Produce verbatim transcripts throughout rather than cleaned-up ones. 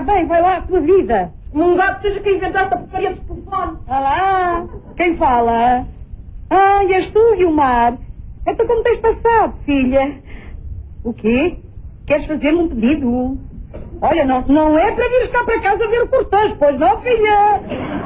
bem, vai lá a tua vida. Num gato seja quem inventasse a porcaria do telefone. Ah lá, quem fala? Ah, és tu, Guilmar. Então como tens passado, filha? O quê? Queres fazer-me um pedido? Olha, não, não é para vires cá para casa ver o cortejo, pois não, filha?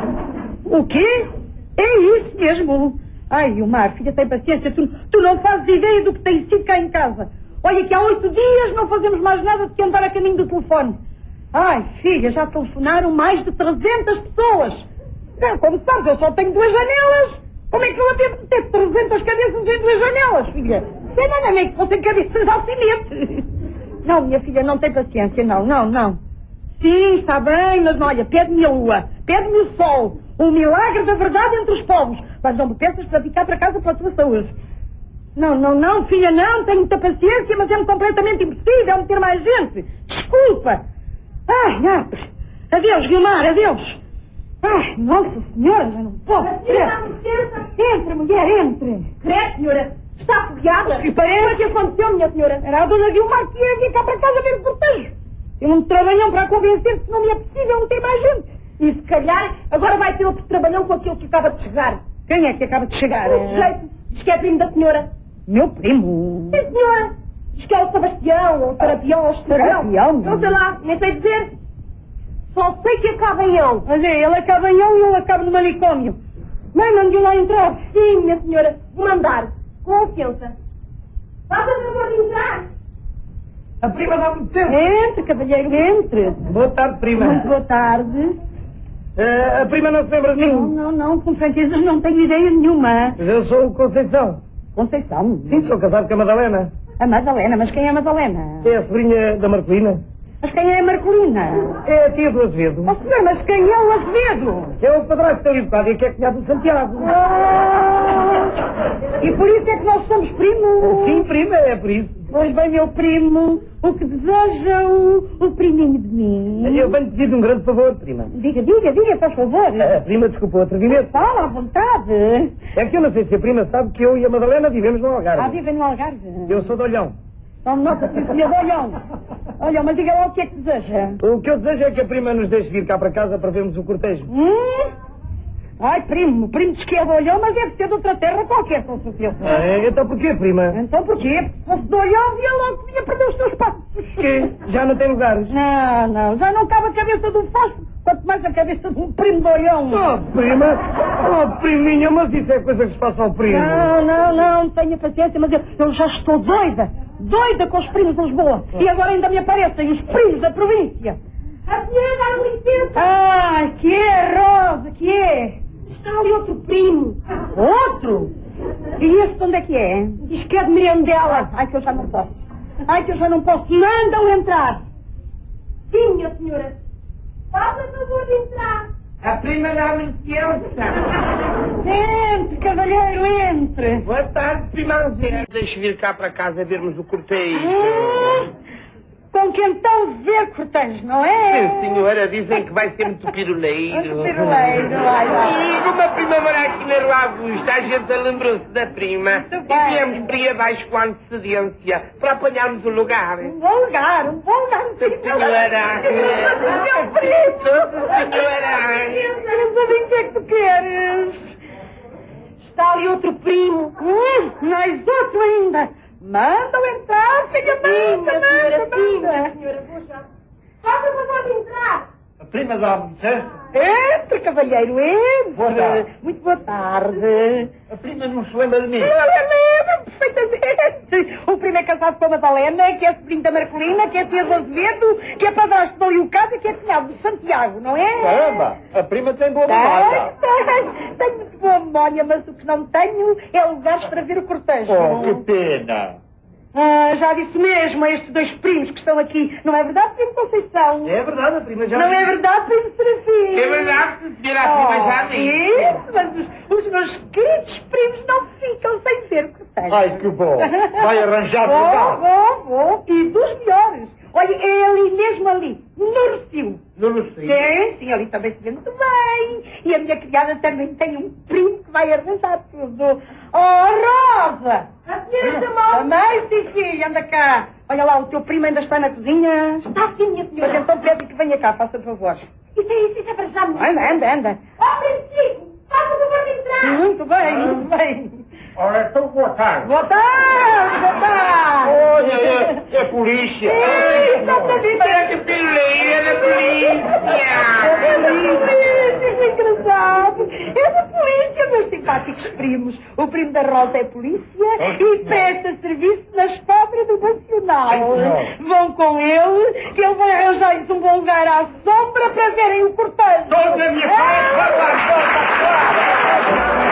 O quê? É isso mesmo. Ai, Guilmar, filha, tem paciência. Tu, tu não fazes ideia do que tem sido cá em casa. Olha que há oito dias não fazemos mais nada do que andar a caminho do telefone. Ai, filha, já telefonaram mais de trezentas pessoas. É, como sabes, eu só tenho duas janelas. Como é que eu devo ter trezentas cabeças em duas janelas, filha? Eu não é nem que fossem cabeças de alfinete. Não, minha filha, não tem paciência, não, não, não. Sim, está bem, mas olha, pede-me a lua, pede-me o sol, o milagre da verdade entre os povos. Mas não me peças para ficar para casa para a tua saúde. Não, não, não, filha, não, tenho muita paciência, mas é-me completamente impossível meter mais gente. Desculpa. Ai, ai, adeus, Guilmar, adeus. Ai, Nossa Senhora, já não posso. Entre, mulher, entre. Credo, senhora, está afogueada. E parece o que aconteceu, minha senhora? Era a dona Guilmar que ia vir cá para casa ver o cortejo. Eu um trabalhão para convencer que não me é possível meter mais gente. E se calhar, agora vai ter outro trabalhão com aquele que acaba de chegar. Quem é que acaba de chegar? O sujeito, diz que é primo da senhora. Meu primo? Sim, senhora. Diz que é o Sebastião, ou o Serapião, ou o Serapião? Não sei lá, nem sei dizer. Só sei que acaba em eu. Mas é, ele acaba em eu e eu acabo no manicômio. Mãe, mande lá entrar. Sim, minha senhora. Vou mandar. Com licença. Faça favor de entrar. A prima dá-me licença. Entre, cavalheiro, entre. Boa tarde, prima. Muito boa tarde. Uh, a prima não se lembra de mim? Não, não, não, com franqueza não tenho ideia nenhuma. Mas eu sou o Conceição. Conceição? Sim, sou casado com a Madalena. A Madalena, mas quem é a Madalena? É a sobrinha da Marcolina. Mas quem é a Marcolina? É a tia do Azevedo. Oh, senhor, mas quem é o Azevedo? É o padrasto da Libocádia, que é cunhado do Santiago. Ah, e por isso é que nós somos primos? Sim, prima, é por isso. Pois bem, meu primo, o que deseja o, o priminho de mim? Eu venho pedir um grande favor, prima. Diga, diga, diga, faz favor. A prima, desculpa o atrevimento. Fala à vontade. É que eu não sei se a prima sabe que eu e a Madalena vivemos no Algarve. Ah, vivem no Algarve. Eu sou de Olhão. Tome nota, sim, senhor, olham. Olha, mas diga lá o que é que deseja. O que eu desejo é que a prima nos deixe vir cá para casa para vermos o cortejo. Hum? Ai, primo, primo diz que é de Olhão, mas deve ser de outra terra qualquer, com certeza. Ah, é? Então porquê, prima? Então porquê? Se fosse de Olhão, via logo que vinha perder os seus passos. Que já não tem lugares. Não, não, já não cabe a cabeça de um fósforo, quanto mais a cabeça de um primo de Olhão. Oh, prima! Oh, priminha, mas isso é coisa que se passa ao primo. Não, não, não, tenha paciência, mas eu, eu já estou doida, doida com os primos de Lisboa. E agora ainda me aparecem os primos da província. A senhora dá licença. Ai, que é, Rosa, que é? Está ali outro primo. Outro? E este onde é que é? Diz que é de Mirandela. Ai, que eu já não posso. Ai, que eu já não posso. Mandam entrar. Sim, minha senhora. Faça favor de entrar. A prima dá-me licença. Entre, cavalheiro, entre. Boa tarde, primãozinha. Deixe vir cá para casa vermos o cortejo. Hum, com que então ver cortejos, não é? Sim, senhora, dizem que vai ser muito piruleiro. Muito piruleiro, vai, vai. E uma prima mora aqui na Rua Augusta, a gente lembrou-se da prima. Muito E bem. viemos para aí abaixo com antecedência, para apanharmos o lugar. Um bom lugar, um bom lugar. Senhora! Meu primo! Senhora! Eu não sabia o que é que tu queres. Está ali outro primo. Hum, mais outro ainda. Mandam entrar, filha Sim, manda, minha senhora, manda, sim, manda. minha senhora. Vou já. Faça favor de entrar. A prima dá-me licença? Entre, cavalheiro, entre. Boa tarde. Muito boa tarde. A prima não se lembra de mim. Eu lembro perfeitamente. O primo é casado com a Madalena, que é sobrinho da Marcolina, que é tia do Azevedo, que é padrasto da Liucádia, que é cunhado do Santiago, não é? Caramba, a prima tem boa Tenho, memória. tenho, tenho muito boa memória, mas o que não tenho é lugares para ver o cortejo. Oh, que pena. Ah, já disse mesmo a estes dois primos que estão aqui. Não é verdade, primo Conceição? É verdade, a prima já... Não é verdade, primo Serafim? É verdade, se vier a prima já disse. Isso, mas os, os meus queridos primos não ficam sem ver o cortejo. Ai, que bom. Vai arranjar Vou, lugar. vou, vou. E dos melhores. Olha, é ali mesmo ali, no Rocio. Não lo sei. Sim, sim, ali também se vê muito bem. E a minha criada também tem um primo que vai arranjar tudo. Oh, Rosa! A senhora chamou. Também, sim, filha, anda cá. Olha lá, o teu primo ainda está na cozinha. Está sim, minha Mas senhora. então pede que venha cá, faça favor. Isso é isso, isso é para já, minha Anda, anda, anda. Ó, Francisco, faça favor de entrar. Muito bem, muito bem. Ora, então boa tarde. Boa tarde, boa tarde. Olha, é, é polícia. Ih, só para dizer. Olha que pileira da polícia. É da polícia, que engraçado. É da polícia, meus simpáticos primos. O primo da Rosa é polícia e presta serviço na esquadra do Nacional. Vão com ele, que ele vai arranjar-lhes um bom lugar à sombra para verem o cortejo. Toda a minha frente, vai para a porta,